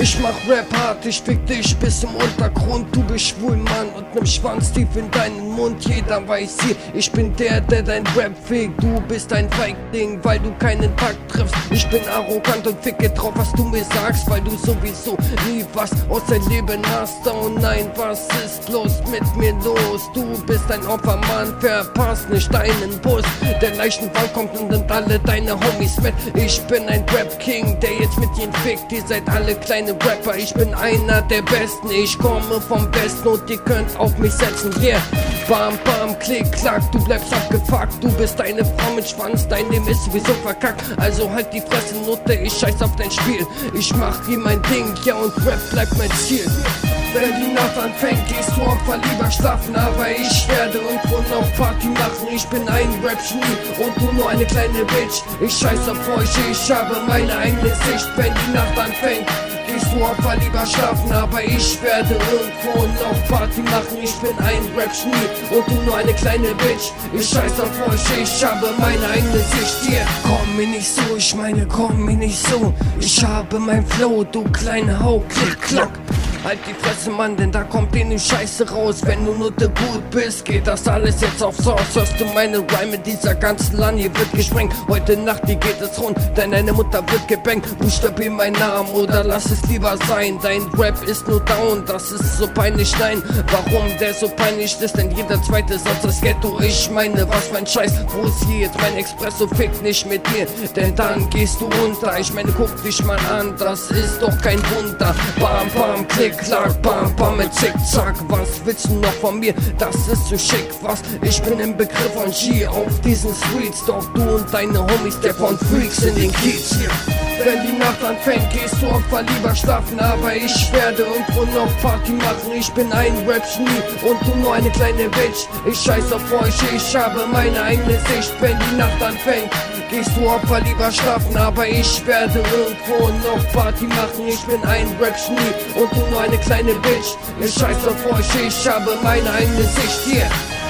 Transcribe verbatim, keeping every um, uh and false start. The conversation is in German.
Ich mach Rap hart, ich fick dich bis zum Untergrund. Du bist schwul, Mann, und nimm Schwanz tief in deinen Mund. Jeder weiß hier, ich bin der, der dein Rap fickt. Du bist ein Feigling, weil du keinen Takt triffst. Ich bin arrogant und ficke drauf, was du mir sagst, weil du sowieso nie was aus deinem Leben hast. Oh nein, was ist los mit mir los? Du bist ein Opfer, Mann, verpasst nicht deinen Bus. Der Leichenwagen kommt und nimmt alle deine Homies mit. Ich bin ein Rap-King, der jetzt mit ihnen fickt. Ihr seid alle kleine Rapper, ich bin einer der Besten. Ich komme vom Besten und ihr könnt auf mich setzen, yeah. Bam, bam, klick, klack, du bleibst abgefuckt. Du bist eine Frau mit Schwanz, dein Leben ist sowieso verkackt. Also halt die Fresse, Nutte, ich scheiß auf dein Spiel. Ich mach hier mein Ding, ja, und Rap bleibt mein Ziel. Wenn die Nacht anfängt, gehst du Opfer lieber schlafen. Aber ich werde irgendwo noch Party machen. Ich bin ein Rap-Genie und du nur eine kleine Bitch. Ich scheiß auf euch, ich habe meine eigene Sicht. Wenn die Nacht anfängt, gehst du Opfer lieber schlafen. Aber ich werde irgendwo noch Party machen. Ich bin ein Rap-Genie und du nur eine kleine Bitch. Ich scheiß auf euch, ich habe meine eigene Sicht. Yeah. Komm mir nicht so, ich meine, komm mir nicht so. Ich habe mein Flow, du kleine Hau, klick, klack. Halt die Fresse, Mann, denn da kommt dir ne Scheiße raus. Wenn du nur gut bist, geht das alles jetzt aufs Haus. Hörst du meine Rhyme, dieser ganzen Land, hier wird gesprengt. Heute Nacht, hier geht es rund, denn deine Mutter wird gebankt. Buchstabier meinen Namen oder lass es lieber sein. Dein Rap ist nur down, das ist so peinlich, nein. Warum der so peinlich ist, denn jeder zweite Satz das Ghetto. Ich meine, was für ein Scheiß, wo ist hier jetzt mein Espresso? Fick nicht mit mir, denn dann gehst du unter. Ich meine, guck dich mal an, das ist doch kein Wunder. Bam, bam, klick, klack, bam, bam, mit Zickzack. Was willst du noch von mir? Das ist zu schick, was? Ich bin im Begriff von G auf diesen Streets. Doch du und deine Homies, der von Freaks in den Kiez hier. Wenn die Nacht anfängt, gehst du Opfer lieber schlafen. Aber ich werde irgendwo noch Party machen. Ich bin ein Rap-Genie und du nur eine kleine Bitch. Ich scheiß auf euch, ich habe meine eigene Sicht. Wenn die Nacht anfängt, gehst du Opfer lieber schlafen. Aber ich werde irgendwo noch Party machen. Ich bin ein Rap-Genie und du nur eine kleine Bitch. Ich scheiß auf euch, ich habe meine eigene Sicht, yeah.